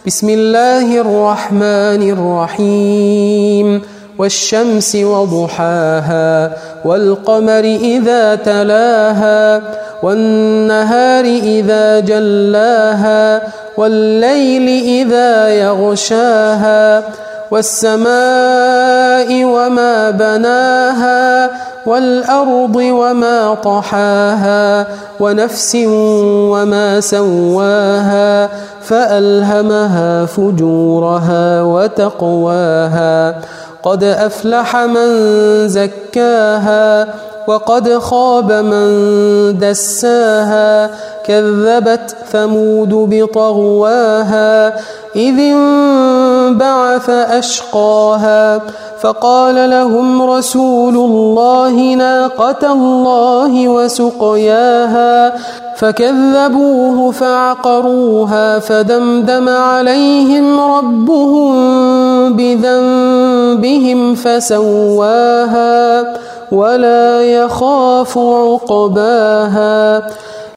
بسم الله الرحمن الرحيم والشمس وضحاها والقمر إذا تلاها والنهار إذا جلاها والليل إذا يغشاها والسماء وما بناها والأرض وما طحاها ونفس وما سواها فألهمها فجورها وتقواها قد أفلح من زكاها وقد خاب من دساها كذبت ثمود بطغواها إذ انبعث أشقاها فقال لهم رسول الله ناقة الله وسقياها فكذبوه فعقروها فدمدم عليهم ربهم بذنبهم فسواها ولا يخاف عقباها